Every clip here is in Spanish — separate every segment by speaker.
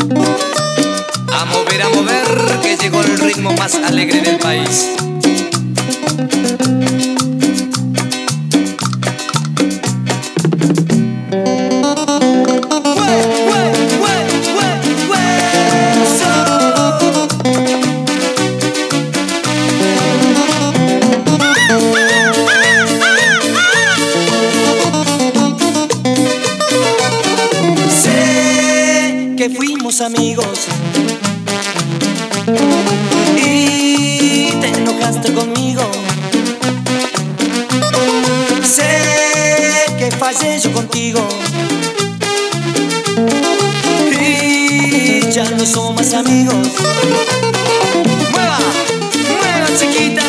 Speaker 1: A mover, que llegó el ritmo más alegre del país.
Speaker 2: Sé que fuimos amigos y te enojaste conmigo. Sé que fallé yo contigo y ya no somos más amigos. ¡Mueva! ¡Mueva, chiquita!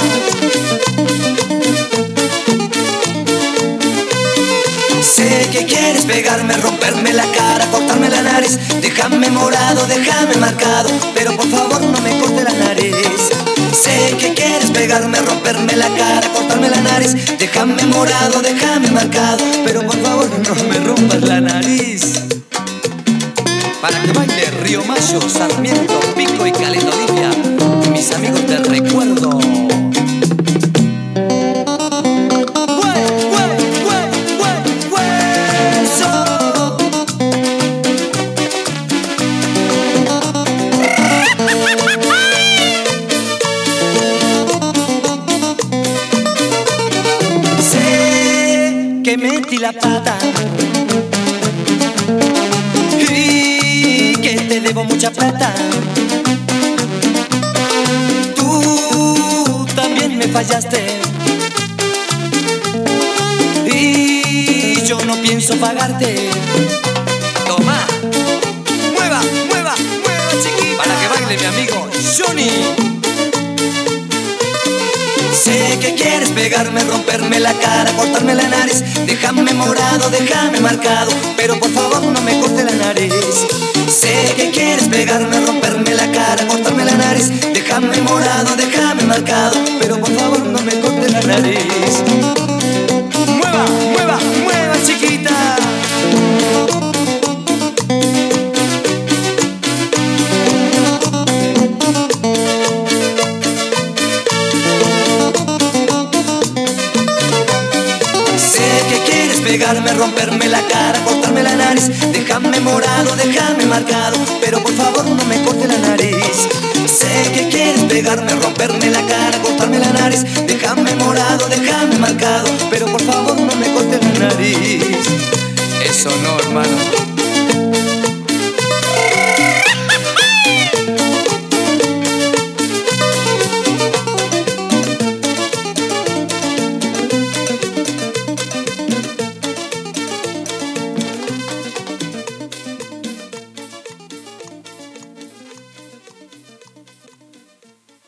Speaker 2: Sé que quieres pegarme, romperme la cara, cortarme la nariz, déjame morado, déjame marcado, pero por favor no me corte la nariz. Sé que quieres pegarme, romperme la cara, cortarme la nariz, déjame morado, déjame marcado, pero por favor no me rompas la nariz.
Speaker 1: Para que baile Río Mayo, Sarmiento, Pico y Caleta Olivia, mis amigos del recuerdo.
Speaker 2: Que metí la pata y que te debo mucha plata. Tú también me fallaste y yo no pienso pagarte.
Speaker 1: Toma, mueva, mueva, mueva, chiquita, para que baile mi amigo Johnny.
Speaker 2: Sé que quieres pegarme, romperme la cara, cortarme la nariz, déjame morado, déjame marcado, pero por favor no me corte la nariz. Sé que quieres pegarme, romperme la cara, cortarme la nariz, déjame morado, déjame marcado, pero por favor no me corte la nariz. Mueva, mueva, mueva, chiquita. Pegarme, romperme la cara, cortarme la nariz, déjame morado, déjame marcado, pero por favor no me corte la nariz. Sé que quieres pegarme, romperme la cara, cortarme la nariz, déjame morado, déjame marcado,